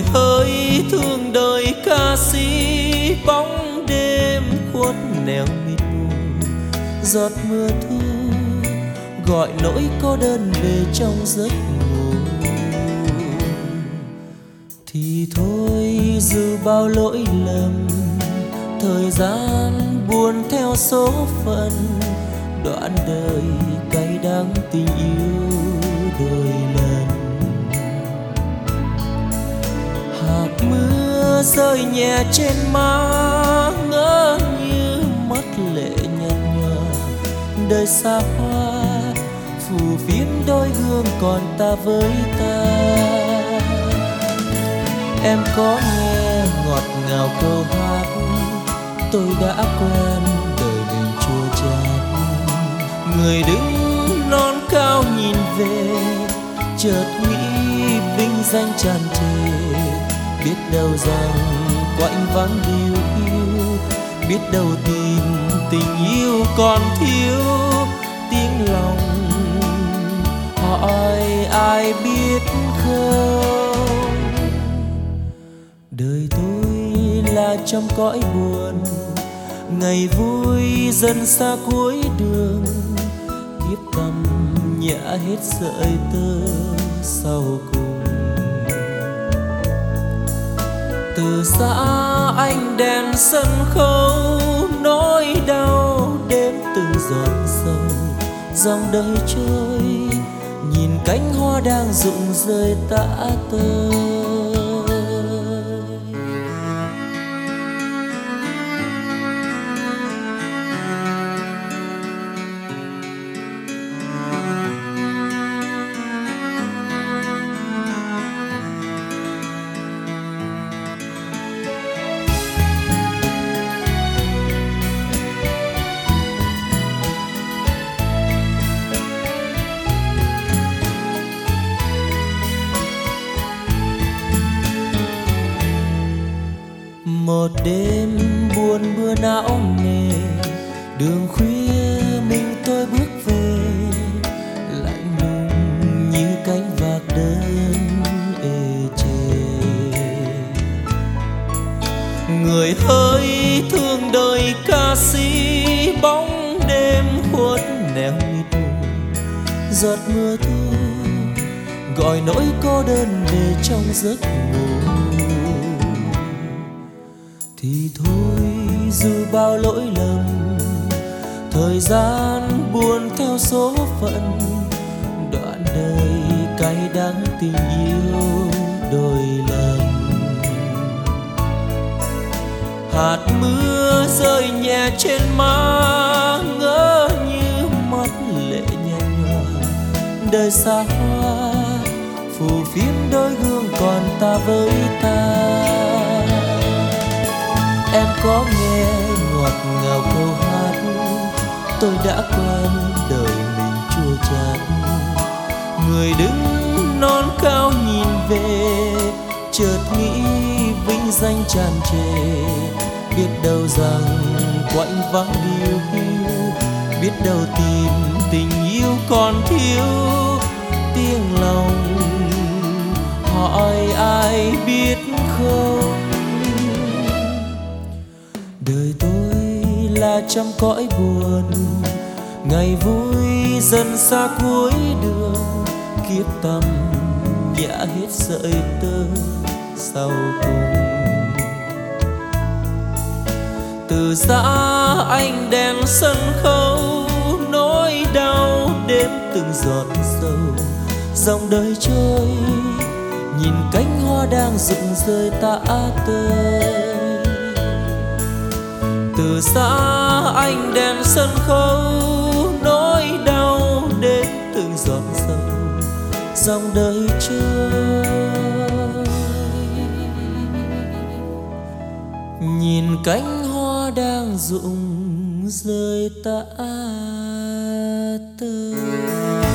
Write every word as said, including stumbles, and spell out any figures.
hỡi thương đời ca sĩ, bóng đêm khuất nẻo mịt mù, giọt mưa thu gọi nỗi cô đơn về trong giấc ngủ. Thì thôi dù bao lỗi lầm, thời gian buồn theo số phận, đoạn đời cay đắng tình yêu đôi lần. Hạt mưa rơi nhẹ trên má, ngỡ như mắt lệ nhạt nhòa. Đời xa hoa phù phiếm đôi gương còn ta với ta. Em có nghe ngọt ngào câu hát, tôi đã quen đời mình chua chát. Người đứng non cao nhìn về, chợt nghĩ vinh danh tràn trề. Biết đâu rằng quạnh vắng điều yêu, biết đâu tìm tình yêu còn thiếu. Tiếng lòng hỏi ai biết không, đời tôi là trong cõi buồn, ngày vui dần xa cuối đường. Kiếp tầm nhã hết sợi tơ sau cùng. Từ xa anh đèn sân khấu, nỗi đau đêm từng giọt sầu. Dòng đời trôi, nhìn cánh hoa đang rụng rơi tả tơi. Một đêm buồn mưa não nề, đường khuya mình tôi bước về, lạnh lùng như cánh vạc đơn ê chề. Người hỡi thương đời ca sĩ, bóng đêm khuất nẻo mịt mù, giọt mưa thu gọi nỗi cô đơn về trong giấc ngủ. Thì thôi dù bao lỗi lầm, thời gian buồn theo số phận, đoạn đời cay đắng tình yêu đôi lần. Hạt mưa rơi nhẹ trên má, ngỡ như mắt lệ nhạt nhòa. Đời xa hoa phù phiếm đôi gương còn ta với ta. Em có nghe ngọt ngào câu hát, tôi đã quen đời mình chua chát. Người đứng non cao nhìn về, chợt nghĩ vinh danh tràn trề. Biết đâu rằng quạnh vắng điều hiu, biết đâu tìm tình yêu còn thiếu. Tiếng lòng hỏi ai biết không, đời tôi là trong cõi buồn, ngày vui dần xa cuối đường. Kiếp tầm nhã hết sợi tơ sau cùng. Từ xa anh đèn sân khấu, nỗi đau đêm từng giọt sầu. Dòng đời trôi, nhìn cánh hoa đang rụng rơi tả tơi. Từ xa anh đèn sân khấu, nỗi đau đến từng giọt sầu. Dòng đời trôi, nhìn cánh hoa đang rụng rơi tả tơi.